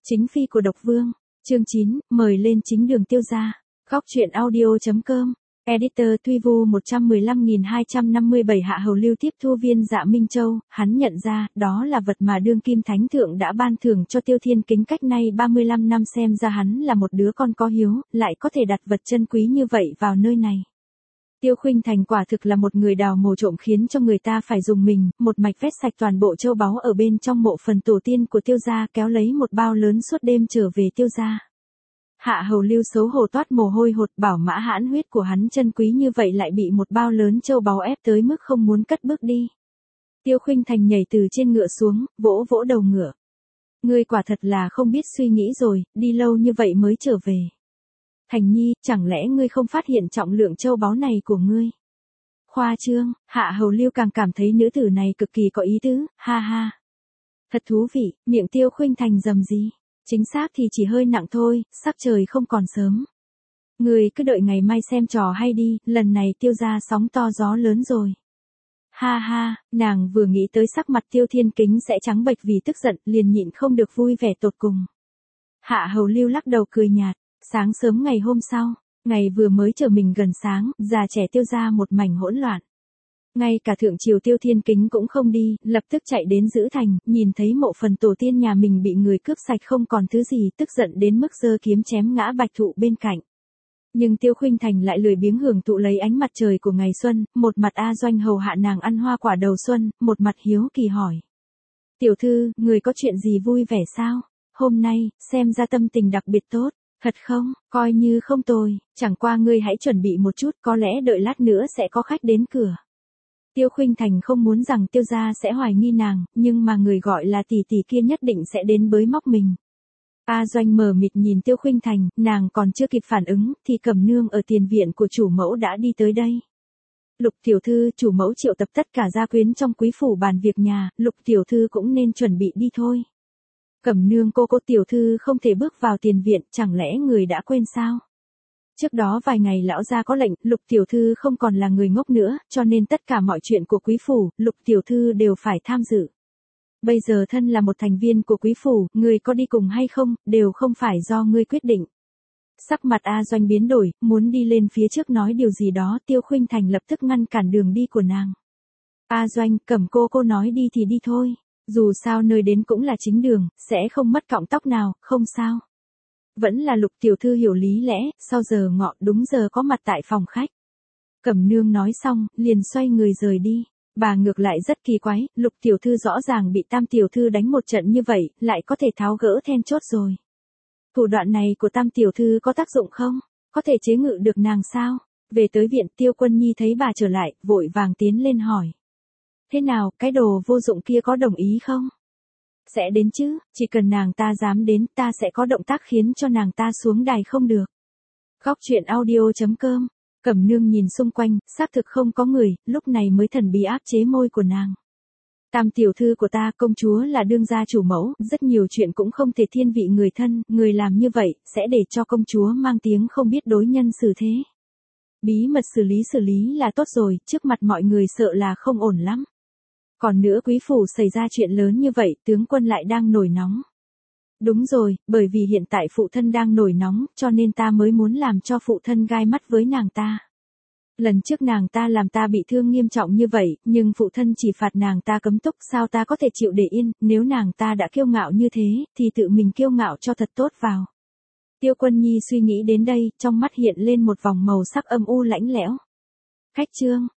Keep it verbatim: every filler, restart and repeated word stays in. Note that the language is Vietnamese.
Chính phi của độc vương, chương chín, mời lên chính đường Tiêu gia. Góc truyện audio.com, editor Tuy Vu một trăm mười lăm nghìn hai trăm năm mươi bảy Hạ Hầu Lưu tiếp thu viên Dạ Minh Châu, hắn nhận ra, đó là vật mà đương kim thánh thượng đã ban thưởng cho Tiêu Thiên Kính cách nay ba mươi lăm năm, xem ra hắn là một đứa con có hiếu, lại có thể đặt vật chân quý như vậy vào nơi này. Tiêu Khuynh Thành quả thực là một người đào mồ trộm khiến cho người ta phải dùng mình, một mạch vét sạch toàn bộ châu báu ở bên trong mộ phần tổ tiên của Tiêu gia, kéo lấy một bao lớn suốt đêm trở về Tiêu gia. Hạ Hầu Lưu xấu hổ toát mồ hôi hột, bảo mã hãn huyết của hắn chân quý như vậy lại bị một bao lớn châu báu ép tới mức không muốn cất bước đi. Tiêu Khuynh Thành nhảy từ trên ngựa xuống, vỗ vỗ đầu ngựa. Ngươi quả thật là không biết suy nghĩ rồi, đi lâu như vậy mới trở về. Thành Nhi, chẳng lẽ ngươi không phát hiện trọng lượng châu báu này của ngươi? Khoa trương, Hạ Hầu Lưu càng cảm thấy nữ tử này cực kỳ có ý tứ, ha ha. Thật thú vị, miệng Tiêu Khuynh Thành rầm rì. Chính xác thì chỉ hơi nặng thôi, sắc trời không còn sớm. Ngươi cứ đợi ngày mai xem trò hay đi, lần này Tiêu gia sóng to gió lớn rồi. Ha ha, nàng vừa nghĩ tới sắc mặt Tiêu Thiên Kính sẽ trắng bệch vì tức giận, liền nhịn không được vui vẻ tột cùng. Hạ Hầu Lưu lắc đầu cười nhạt. Sáng sớm ngày hôm sau, ngày vừa mới trở mình gần sáng, già trẻ Tiêu gia một mảnh hỗn loạn. Ngay cả thượng triều Tiêu Thiên Kính cũng không đi, lập tức chạy đến giữ thành, nhìn thấy mộ phần tổ tiên nhà mình bị người cướp sạch không còn thứ gì, tức giận đến mức giơ kiếm chém ngã bạch thụ bên cạnh. Nhưng Tiêu Khuynh Thành lại lười biếng hưởng thụ lấy ánh mặt trời của ngày xuân, một mặt A Doanh hầu hạ nàng ăn hoa quả đầu xuân, một mặt hiếu kỳ hỏi. Tiểu thư, người có chuyện gì vui vẻ sao? Hôm nay, xem ra tâm tình đặc biệt tốt. Thật không, coi như không tồi, chẳng qua ngươi hãy chuẩn bị một chút, có lẽ đợi lát nữa sẽ có khách đến cửa. Tiêu Khuynh Thành không muốn rằng Tiêu gia sẽ hoài nghi nàng, nhưng mà người gọi là tỷ tỷ kia nhất định sẽ đến bới móc mình. A Doanh mờ mịt nhìn Tiêu Khuynh Thành, nàng còn chưa kịp phản ứng, thì Cẩm Nương ở tiền viện của chủ mẫu đã đi tới đây. Lục tiểu thư, chủ mẫu triệu tập tất cả gia quyến trong quý phủ bàn việc nhà, Lục tiểu thư cũng nên chuẩn bị đi thôi. Cẩm Nương cô cô tiểu thư không thể bước vào tiền viện, chẳng lẽ người đã quên sao? Trước đó vài ngày lão gia có lệnh, Lục tiểu thư không còn là người ngốc nữa, cho nên tất cả mọi chuyện của quý phủ, Lục tiểu thư đều phải tham dự. Bây giờ thân là một thành viên của quý phủ, người có đi cùng hay không, đều không phải do ngươi quyết định. Sắc mặt A Doanh biến đổi, muốn đi lên phía trước nói điều gì đó, Tiêu Khuynh Thành lập tức ngăn cản đường đi của nàng. A Doanh, Cẩm cô cô nói đi thì đi thôi. Dù sao nơi đến cũng là chính đường, sẽ không mất cọng tóc nào, không sao. Vẫn là Lục tiểu thư hiểu lý lẽ, sau giờ ngọ đúng giờ có mặt tại phòng khách. Cẩm Nương nói xong, liền xoay người rời đi. Bà ngược lại rất kỳ quái, Lục tiểu thư rõ ràng bị Tam tiểu thư đánh một trận như vậy, lại có thể tháo gỡ then chốt rồi. Thủ đoạn này của Tam tiểu thư có tác dụng không? Có thể chế ngự được nàng sao? Về tới viện, Tiêu Quân Nhi thấy bà trở lại, vội vàng tiến lên hỏi. Thế nào, cái đồ vô dụng kia có đồng ý không? Sẽ đến chứ, chỉ cần nàng ta dám đến, ta sẽ có động tác khiến cho nàng ta xuống đài không được. Góc truyện audio.com, Cẩm Nương nhìn xung quanh, xác thực không có người, lúc này mới thần bí áp chế môi của nàng. Tam tiểu thư của ta, công chúa là đương gia chủ mẫu, rất nhiều chuyện cũng không thể thiên vị người thân, người làm như vậy, sẽ để cho công chúa mang tiếng không biết đối nhân xử thế. Bí mật xử lý xử lý là tốt rồi, trước mặt mọi người sợ là không ổn lắm. Còn nữa quý phủ xảy ra chuyện lớn như vậy, tướng quân lại đang nổi nóng. Đúng rồi, bởi vì hiện tại phụ thân đang nổi nóng, cho nên ta mới muốn làm cho phụ thân gai mắt với nàng ta. Lần trước nàng ta làm ta bị thương nghiêm trọng như vậy, nhưng phụ thân chỉ phạt nàng ta cấm túc, sao ta có thể chịu để yên, nếu nàng ta đã kiêu ngạo như thế, thì tự mình kiêu ngạo cho thật tốt vào. Tiêu Quân Nhi suy nghĩ đến đây, trong mắt hiện lên một vòng màu sắc âm u lãnh lẽo. Khách trương,